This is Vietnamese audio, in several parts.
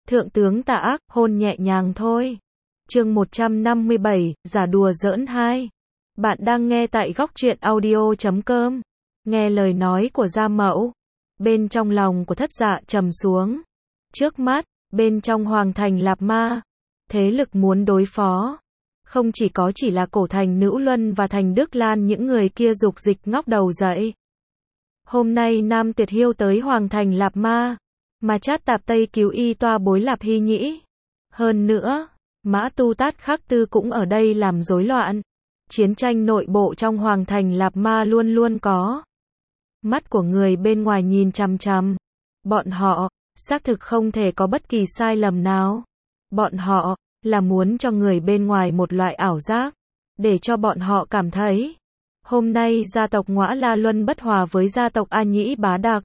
Thượng tướng tà ác, hôn nhẹ nhàng thôi. Chương 157, giả đùa giỡn 2. Bạn đang nghe tại góc truyện audio.com. Nghe lời nói của Gia Mẫu, bên trong lòng của Thất Dạ trầm xuống. Trước mắt, bên trong Hoàng thành Lạp Ma, thế lực muốn đối phó, không chỉ là Cổ Thành Nữ Luân và Thành Đức Lan, những người kia dục dịch ngóc đầu dậy. Hôm nay Nam Tuyệt Hiêu tới Hoàng thành Lạp Ma, mà Chát Tạp Tây cứu y toa bối Lạp Hy Nhĩ. Hơn nữa, Mã Tu Tát Khắc Tư cũng ở đây làm rối loạn. Chiến tranh nội bộ trong Hoàng thành Lạp Ma luôn luôn có mắt của người bên ngoài nhìn chằm chằm. Bọn họ, xác thực không thể có bất kỳ sai lầm nào. Bọn họ, là muốn cho người bên ngoài một loại ảo giác, để cho bọn họ cảm thấy, hôm nay gia tộc Ngõa La Luân bất hòa với gia tộc A Nhĩ Bá Đặc,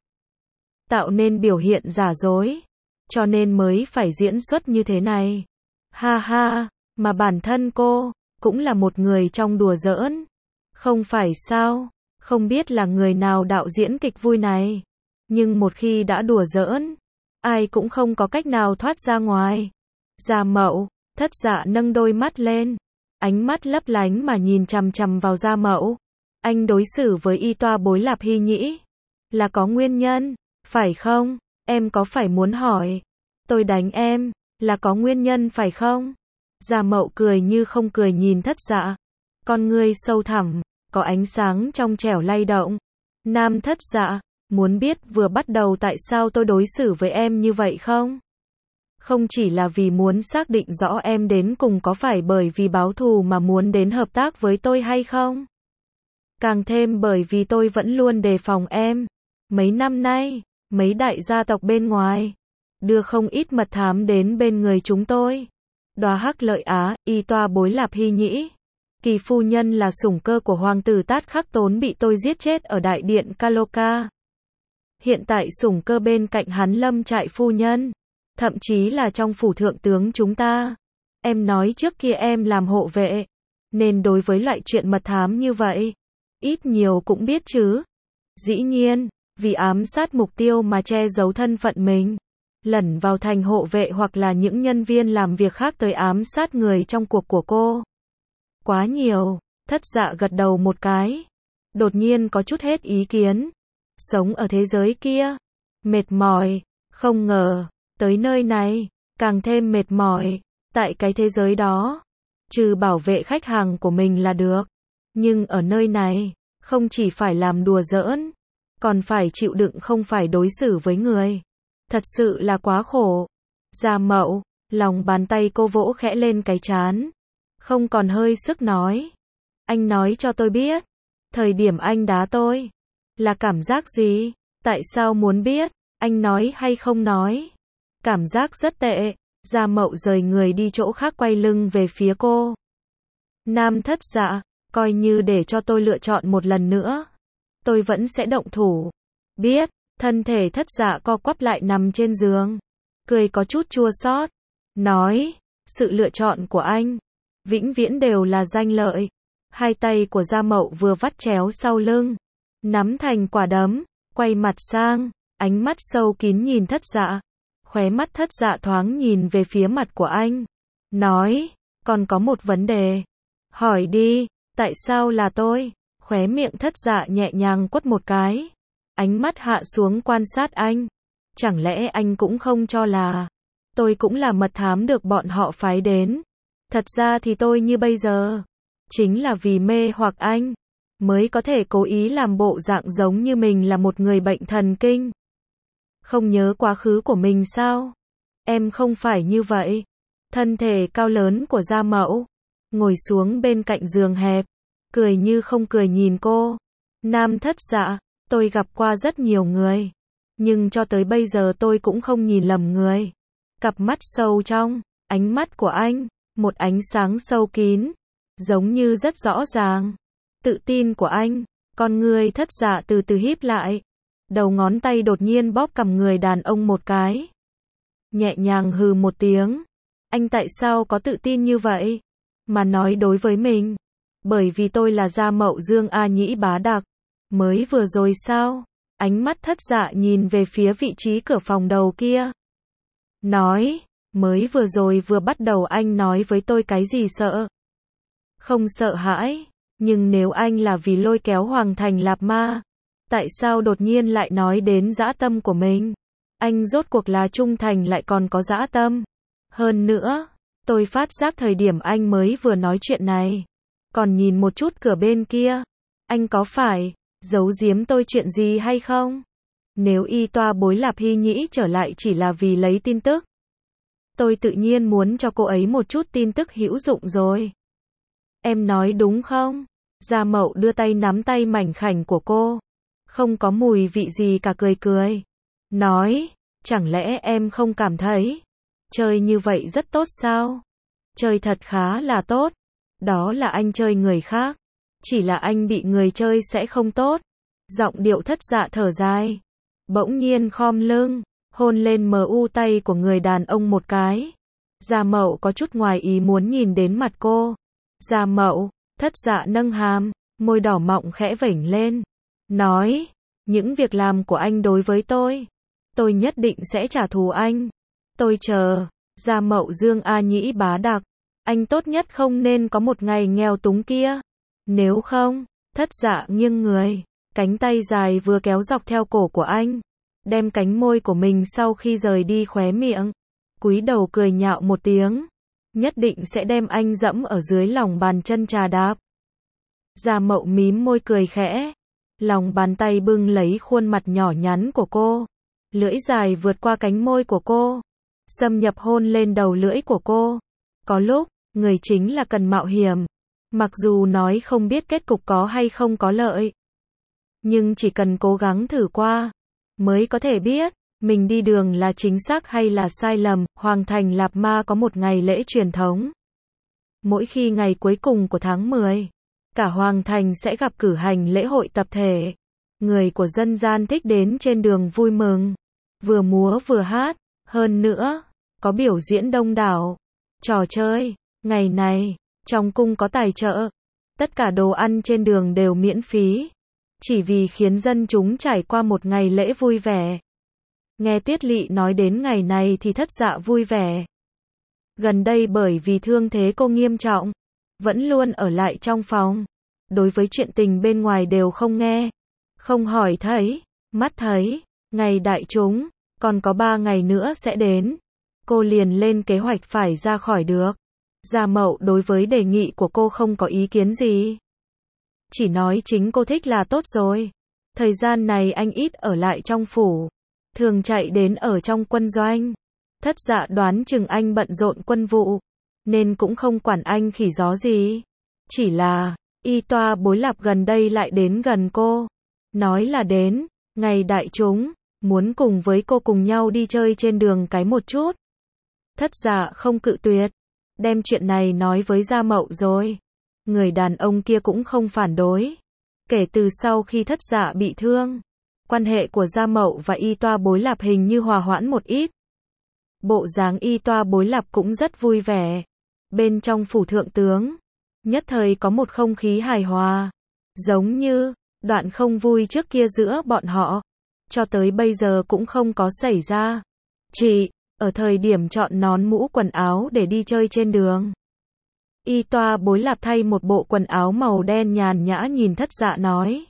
tạo nên biểu hiện giả dối, cho nên mới phải diễn xuất như thế này. Ha ha, mà bản thân cô, cũng là một người trong đùa giỡn. Không phải sao, không biết là người nào đạo diễn kịch vui này. Nhưng một khi đã đùa giỡn, ai cũng không có cách nào thoát ra ngoài. Gia Mẫu, Thất Dạ nâng đôi mắt lên, ánh mắt lấp lánh mà nhìn chằm chằm vào Gia Mẫu. Anh đối xử với y toa bối Lạp Hy Nhĩ, là có nguyên nhân, phải không? Em có phải muốn hỏi, tôi đánh em, là có nguyên nhân phải không? Gia Mẫu cười như không cười nhìn Thất Dạ. Con ngươi sâu thẳm, có ánh sáng trong trẻo lay động. Nam Thất Dạ, muốn biết vừa bắt đầu tại sao tôi đối xử với em như vậy không? Không chỉ là vì muốn xác định rõ em đến cùng có phải bởi vì báo thù mà muốn đến hợp tác với tôi hay không? Càng thêm bởi vì tôi vẫn luôn đề phòng em. Mấy năm nay, mấy đại gia tộc bên ngoài đưa không ít mật thám đến bên người chúng tôi. Đóa Hắc Lợi Á, y toa bối Lạp Hy Nhĩ, Kỳ phu nhân là sủng cơ của hoàng tử Tát Khắc Tốn bị tôi giết chết ở đại điện Kaloka. Hiện tại sủng cơ bên cạnh hắn Lâm Trại phu nhân, thậm chí là trong phủ thượng tướng chúng ta. Em nói trước kia em làm hộ vệ, nên đối với loại chuyện mật thám như vậy, ít nhiều cũng biết chứ. Dĩ nhiên, vì ám sát mục tiêu mà che giấu thân phận mình, lẩn vào thành hộ vệ hoặc là những nhân viên làm việc khác tới ám sát người trong cuộc của cô. Quá nhiều. Thất Dạ gật đầu một cái, đột nhiên có chút hết ý kiến. Sống ở thế giới kia, mệt mỏi, không ngờ, tới nơi này, càng thêm mệt mỏi. Tại cái thế giới đó, trừ bảo vệ khách hàng của mình là được. Nhưng ở nơi này, không chỉ phải làm đùa giỡn, còn phải chịu đựng không phải đối xử với người. Thật sự là quá khổ. Gia Mẫu, lòng bàn tay cô vỗ khẽ lên cái trán, không còn hơi sức nói. Anh nói cho tôi biết, thời điểm anh đá tôi, là cảm giác gì? Tại sao muốn biết, anh nói hay không nói? Cảm giác rất tệ. Gia Mẫu rời người đi chỗ khác quay lưng về phía cô. Nam Thất Dạ, coi như để cho tôi lựa chọn một lần nữa, tôi vẫn sẽ động thủ. Biết. Thân thể Thất Dạ co quắp lại nằm trên giường, cười có chút chua xót, nói, sự lựa chọn của anh vĩnh viễn đều là danh lợi. Hai tay của Gia Mẫu vừa vắt chéo sau lưng, nắm thành quả đấm, quay mặt sang, ánh mắt sâu kín nhìn Thất Dạ. Khóe mắt Thất Dạ thoáng nhìn về phía mặt của anh, nói, còn có một vấn đề. Hỏi đi, tại sao là tôi? Khóe miệng Thất Dạ nhẹ nhàng quất một cái, ánh mắt hạ xuống quan sát anh. Chẳng lẽ anh cũng không cho là tôi cũng là mật thám được bọn họ phái đến? Thật ra thì tôi như bây giờ, chính là vì mê hoặc anh, mới có thể cố ý làm bộ dạng giống như mình là một người bệnh thần kinh. Không nhớ quá khứ của mình sao? Em không phải như vậy. Thân thể cao lớn của Gia Mẫu ngồi xuống bên cạnh giường hẹp, cười như không cười nhìn cô. Nam Thất Dạ, tôi gặp qua rất nhiều người, nhưng cho tới bây giờ tôi cũng không nhìn lầm người. Cặp mắt sâu trong, ánh mắt của anh, một ánh sáng sâu kín, giống như rất rõ ràng. Tự tin của anh, con người Thất Dạ từ từ híp lại, đầu ngón tay đột nhiên bóp cằm người đàn ông một cái. Nhẹ nhàng hừ một tiếng. Anh tại sao có tự tin như vậy? Mà nói đối với mình. Bởi vì tôi là Gia Mẫu Dương A Nhĩ Bá Đặc. Mới vừa rồi sao? Ánh mắt Thất Dạ nhìn về phía vị trí cửa phòng đầu kia. Nói, Mới vừa rồi vừa bắt đầu anh nói với tôi cái gì sợ? Không sợ hãi, nhưng nếu anh là vì lôi kéo Hoàng Thành Lạp Ma, tại sao đột nhiên lại nói đến dã tâm của mình? Anh rốt cuộc là trung thành lại còn có dã tâm. Hơn nữa, tôi phát giác thời điểm anh mới vừa nói chuyện này, còn nhìn một chút cửa bên kia, anh có phải giấu giếm tôi chuyện gì hay không? Nếu y toa bối Lạp Hy Nhĩ trở lại chỉ là vì lấy tin tức, tôi tự nhiên muốn cho cô ấy một chút tin tức hữu dụng rồi. Em nói đúng không? Gia Mậu đưa tay nắm tay mảnh khảnh của cô, không có mùi vị gì cả, cười cười. Nói, chẳng lẽ em không cảm thấy chơi như vậy rất tốt sao? Chơi thật khá là tốt. Đó là anh chơi người khác, chỉ là anh bị người chơi sẽ không tốt. Giọng điệu Thất Dạ thở dài, bỗng nhiên khom lưng, hôn lên tay của người đàn ông một cái. Gia Mậu có chút ngoài ý muốn nhìn đến mặt cô. Gia Mậu, Thất Dạ nâng hàm, môi đỏ mọng khẽ vểnh lên, nói, những việc làm của anh đối với tôi nhất định sẽ trả thù anh. Tôi chờ. Gia Mậu dương a nhĩ bá đặc, anh tốt nhất không nên có một ngày nghèo túng kia. Nếu không, Thất Dạ nghiêng người, cánh tay dài vừa kéo dọc theo cổ của anh, đem cánh môi của mình sau khi rời đi khóe miệng, cúi đầu cười nhạo một tiếng, nhất định sẽ đem anh dẫm ở dưới lòng bàn chân trà đạp. Gia Mậu mím môi cười khẽ, lòng bàn tay bưng lấy khuôn mặt nhỏ nhắn của cô, lưỡi dài vượt qua cánh môi của cô, xâm nhập hôn lên đầu lưỡi của cô. Có lúc, người chính là cần mạo hiểm, mặc dù nói không biết kết cục có hay không có lợi, nhưng chỉ cần cố gắng thử qua, mới có thể biết, mình đi đường là chính xác hay là sai lầm. Hoàng Thành Lạp Ma có một ngày lễ truyền thống. Mỗi khi ngày cuối cùng của tháng 10, cả Hoàng Thành sẽ gặp cử hành lễ hội tập thể. Người của dân gian thích đến trên đường vui mừng, vừa múa vừa hát, hơn nữa, có biểu diễn đông đảo, trò chơi. Ngày này, trong cung có tài trợ, tất cả đồ ăn trên đường đều miễn phí, chỉ vì khiến dân chúng trải qua một ngày lễ vui vẻ. Nghe Tuyết Lị nói đến ngày này thì Thất Dạ vui vẻ. Gần đây bởi vì thương thế cô nghiêm trọng, vẫn luôn ở lại trong phòng. Đối với chuyện tình bên ngoài đều không nghe, không hỏi thấy, mắt thấy. Ngày đại chúng, còn có 3 ngày nữa sẽ đến. Cô liền lên kế hoạch phải ra khỏi được. Gia Mậu đối với đề nghị của cô không có ý kiến gì. Chỉ nói chính cô thích là tốt rồi. Thời gian này anh ít ở lại trong phủ, thường chạy đến ở trong quân doanh. Thất Dạ đoán chừng anh bận rộn quân vụ, nên cũng không quản anh khỉ gió gì. Chỉ là, y toa bối Lạp gần đây lại đến gần cô. Nói là đến, ngày đại chúng, muốn cùng với cô cùng nhau đi chơi trên đường cái một chút. Thất Dạ không cự tuyệt, đem chuyện này nói với Gia Mậu rồi. Người đàn ông kia cũng không phản đối. Kể từ sau khi Thất Dạ bị thương, quan hệ của Gia Mậu và y toa bối Lạp hình như hòa hoãn một ít. Bộ dáng y toa bối Lạp cũng rất vui vẻ. Bên trong phủ thượng tướng, nhất thời có một không khí hài hòa, giống như đoạn không vui trước kia giữa bọn họ, cho tới bây giờ cũng không có xảy ra. Chỉ ở thời điểm chọn nón mũ quần áo để đi chơi trên đường, y toa bối Lạp thay một bộ quần áo màu đen nhàn nhã nhìn Thất Dạ nói.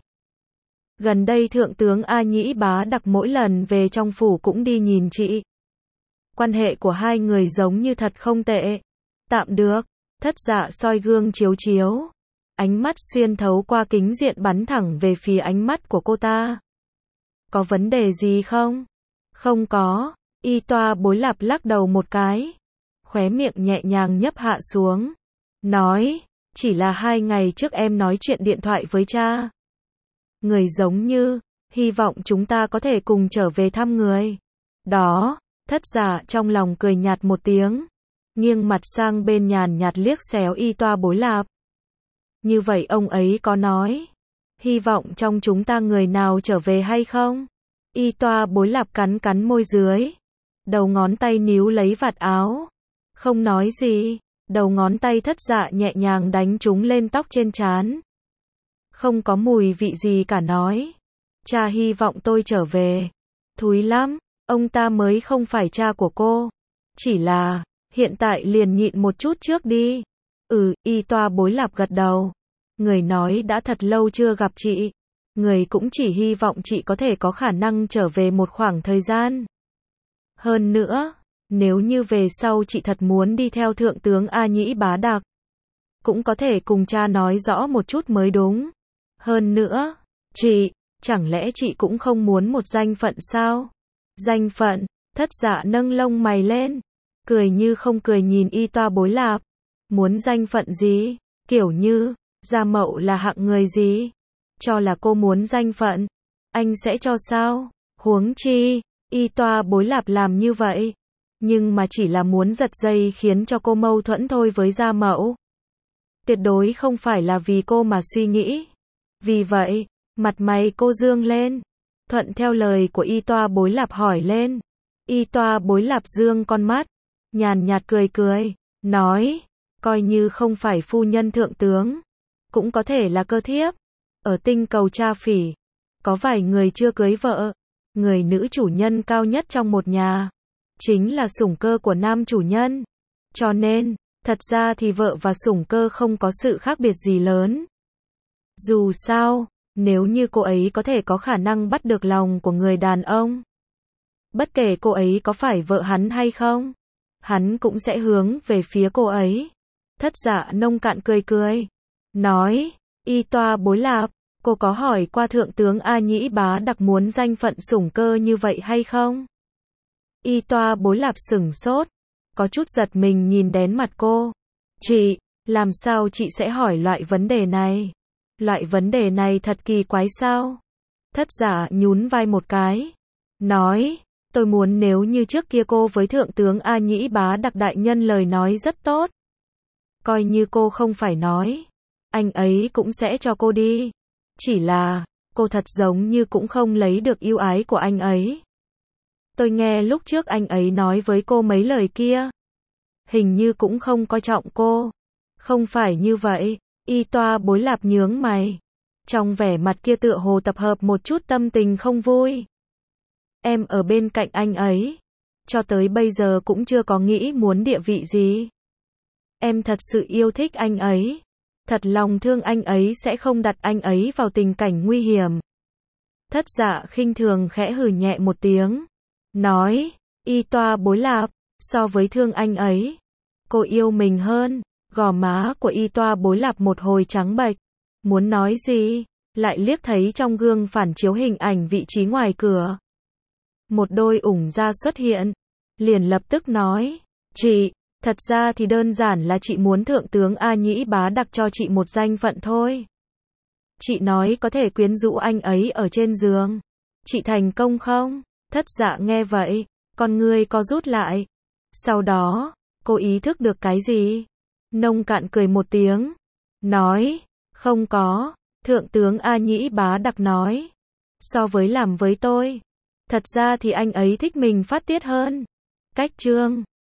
Gần đây thượng tướng A Nhĩ Bá Đặc mỗi lần về trong phủ cũng đi nhìn chị. Quan hệ của hai người giống như thật không tệ. Tạm được. Thất Dạ soi gương chiếu chiếu, ánh mắt xuyên thấu qua kính diện bắn thẳng về phía ánh mắt của cô ta. Có vấn đề gì không? Không có. Y toa bối Lạp lắc đầu một cái, khóe miệng nhẹ nhàng nhấp hạ xuống, nói, chỉ là 2 ngày trước em nói chuyện điện thoại với cha. Người giống như, hy vọng chúng ta có thể cùng trở về thăm người. Đó, Thất Dạ trong lòng cười nhạt một tiếng, nghiêng mặt sang bên nhàn nhạt liếc xéo y toa bối Lạp. Như vậy ông ấy có nói, hy vọng trong chúng ta người nào trở về hay không? Y toa bối Lạp cắn cắn môi dưới, đầu ngón tay níu lấy vạt áo, không nói gì. Đầu ngón tay Thất Dạ nhẹ nhàng đánh trúng lên tóc trên trán. Không có mùi vị gì cả, nói, cha hy vọng tôi trở về. Thúi lắm, ông ta mới không phải cha của cô. Chỉ là, hiện tại liền nhịn một chút trước đi. Y Toa Bối Lạp gật đầu. Người nói đã thật lâu chưa gặp chị. Người cũng chỉ hy vọng chị có thể có khả năng trở về một khoảng thời gian. Hơn nữa, nếu như về sau chị thật muốn đi theo Thượng tướng A Nhĩ Bá Đặc, cũng có thể cùng cha nói rõ một chút mới đúng. Hơn nữa, chị, chẳng lẽ chị cũng không muốn một danh phận sao? Danh phận, Thất Dạ nâng lông mày lên, cười như không cười nhìn Y Toa Bối Lạp. Muốn danh phận gì? Kiểu như, Gia Mậu là hạng người gì? Cho là cô muốn danh phận, anh sẽ cho sao? Huống chi, Y Toa Bối Lạp làm như vậy, nhưng mà chỉ là muốn giật dây khiến cho cô mâu thuẫn thôi với Gia Mậu. Tuyệt đối không phải là vì cô mà suy nghĩ. Vì vậy, mặt mày cô dương lên, thuận theo lời của Y Toa Bối Lạp hỏi lên. Y Toa Bối Lạp dương con mắt, nhàn nhạt cười cười, nói, coi như không phải phu nhân thượng tướng, cũng có thể là cơ thiếp. Ở tinh cầu Tra Phỉ, có vài người chưa cưới vợ, người nữ chủ nhân cao nhất trong một nhà, chính là sủng cơ của nam chủ nhân. Cho nên, thật ra thì vợ và sủng cơ không có sự khác biệt gì lớn. Dù sao, nếu như cô ấy có thể có khả năng bắt được lòng của người đàn ông, bất kể cô ấy có phải vợ hắn hay không, hắn cũng sẽ hướng về phía cô ấy. Thất Dạ nông cạn cười cười, nói, Y Toa Bối Lạp, cô có hỏi qua Thượng tướng A Nhĩ Bá Đặc muốn danh phận sủng cơ như vậy hay không? Y Toa Bối Lạp sửng sốt, có chút giật mình nhìn đến mặt cô. Chị, làm sao chị sẽ hỏi loại vấn đề này? Loại vấn đề này thật kỳ quái sao? Thất Dạ nhún vai một cái, nói, tôi muốn nếu như trước kia cô với Thượng tướng A Nhĩ Bá Đặc đại nhân lời nói rất tốt. Coi như cô không phải nói, anh ấy cũng sẽ cho cô đi. Chỉ là, cô thật giống như cũng không lấy được yêu ái của anh ấy. Tôi nghe lúc trước anh ấy nói với cô mấy lời kia, hình như cũng không coi trọng cô. Không phải như vậy. Y Toa Bối Lạp nhướng mày, trong vẻ mặt kia tựa hồ tập hợp một chút tâm tình không vui. Em ở bên cạnh anh ấy, cho tới bây giờ cũng chưa có nghĩ muốn địa vị gì. Em thật sự yêu thích anh ấy, thật lòng thương anh ấy sẽ không đặt anh ấy vào tình cảnh nguy hiểm. Thất Dạ khinh thường khẽ hừ nhẹ một tiếng, nói, Y Toa Bối Lạp, so với thương anh ấy, cô yêu mình hơn. Gò má của Y Toa Bối Lạp một hồi trắng bệch, muốn nói gì, lại liếc thấy trong gương phản chiếu hình ảnh vị trí ngoài cửa. Một đôi ủng da xuất hiện, liền lập tức nói, chị, thật ra thì đơn giản là chị muốn Thượng tướng A Nhĩ Bá Đặc cho chị một danh phận thôi. Chị nói có thể quyến rũ anh ấy ở trên giường. Chị thành công không? Thất Dạ nghe vậy, con ngươi co rút lại. Sau đó, cô ý thức được cái gì? Nông cạn cười một tiếng, nói, không có. Thượng tướng A Nhĩ Bá Đặc nói, so với làm với tôi, thật ra thì anh ấy thích mình phát tiết hơn. Cách chương